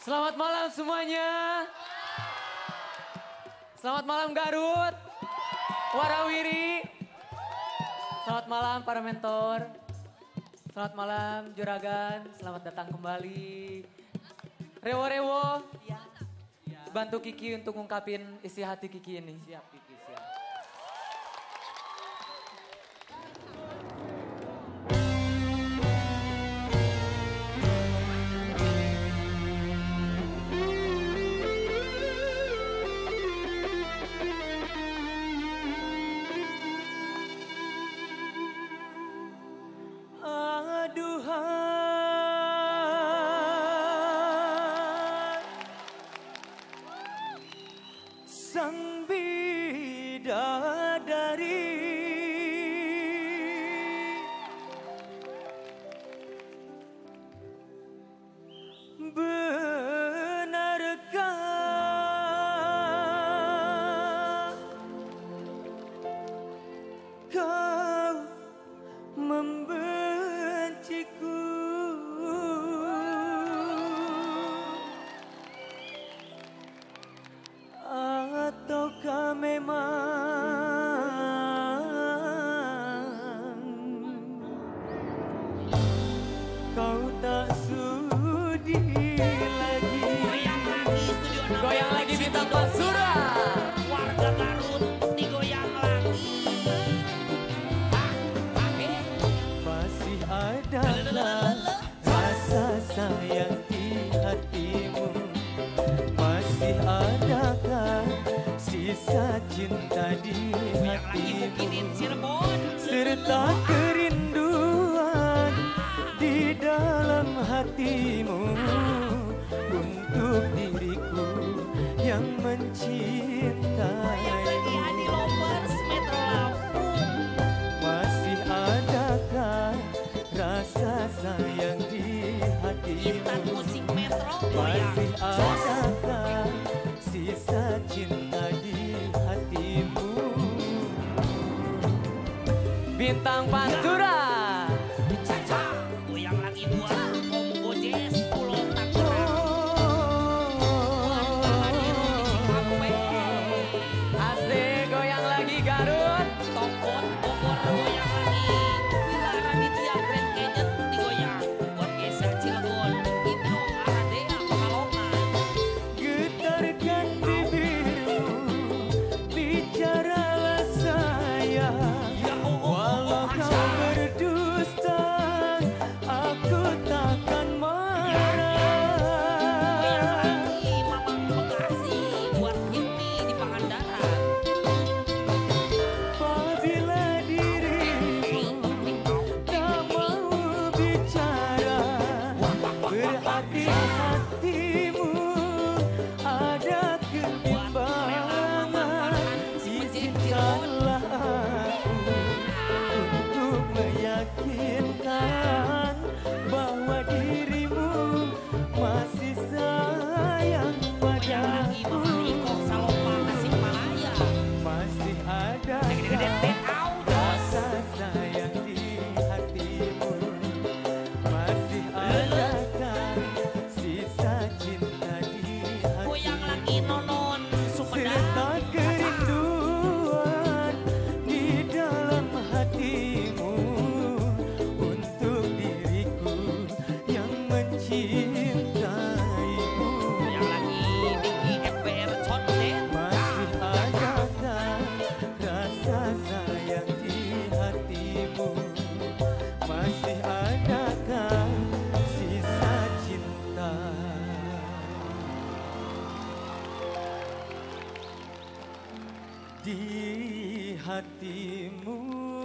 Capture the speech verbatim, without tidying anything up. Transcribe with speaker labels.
Speaker 1: Selamat malam semuanya. Selamat malam Garut, Warawiri. Selamat malam para mentor. Selamat malam Juragan, selamat datang kembali. Rewo-rewo, bantu Kiki untuk ngungkapin isi hati Kiki ini.
Speaker 2: Siap Kiki, siap.
Speaker 1: Aduhai, sang bidadari, benarkah kau membenciku? Ataukah memang kau tak sudi lagi?
Speaker 2: Goyang lagi studio enam belas.
Speaker 1: Goyang lagi bintang Pansura.
Speaker 2: Warga Garut digoyang lagi. Ah, oke.
Speaker 1: Masih adakah rasa sayang di hatimu? Masih adakah sisa cinta di
Speaker 2: Goyang lagi bikinin
Speaker 1: hatimu?
Speaker 2: Cirebon.
Speaker 1: Serta kerinduan di dalam hatimu untuk diriku yang
Speaker 2: Goyang lagi Hadi
Speaker 1: mencintaimu.
Speaker 2: Lovers Metro Lampung.
Speaker 1: Masih adakah rasa sayang di
Speaker 2: Intan
Speaker 1: hatimu?
Speaker 2: Musik Metro goyang.
Speaker 1: Masih
Speaker 2: Jos.
Speaker 1: adakah sisa cinta di hatimu? Bintang Pantura.
Speaker 2: Caca. Goyang lagi buat Om Gojes Pulau Tangerang. Warga hadir di Cikampek.
Speaker 1: Asik, goyang lagi Garut.
Speaker 2: Tokot Bogor goyang lagi. Villa Raditya Grand Gadget digoyang. Buat Gesa Cilegon. Ibnu Aradea Pekalongan.
Speaker 1: Getarkan bibirmu, bicaralah sayang.
Speaker 2: Ya oh oh
Speaker 1: Walau
Speaker 2: oh
Speaker 1: kau
Speaker 2: oh
Speaker 1: berdusta, aku takkan
Speaker 2: Goyang
Speaker 1: marah.
Speaker 2: lagi Mamang Bekasi. Buat Hilmi di Pangandaran.
Speaker 1: Apabila dirimu tak mau bicara, berarti hatimu ada kebimbangan. Izinkanlah aku untuk meyakinkan bahwa dirimu masih sayang
Speaker 2: Goyang lagi
Speaker 1: padaku.
Speaker 2: Mamang Iko Salopa Tasikmalaya.
Speaker 1: Masih ada
Speaker 2: Gede-gede Audas.
Speaker 1: rasa sayang di hatimu? Masih adakah sisa cinta di
Speaker 2: Goyang
Speaker 1: hatimu?
Speaker 2: lagi Nonon Sumedang.
Speaker 1: Serta kerinduan di dalam hatimu untuk diriku yang mencintaimu.
Speaker 2: Goyang lagi Diki F B R Condet.
Speaker 1: Masih adakah rasa sayang di hatimu? Masih adakah sisa cinta di hatimu?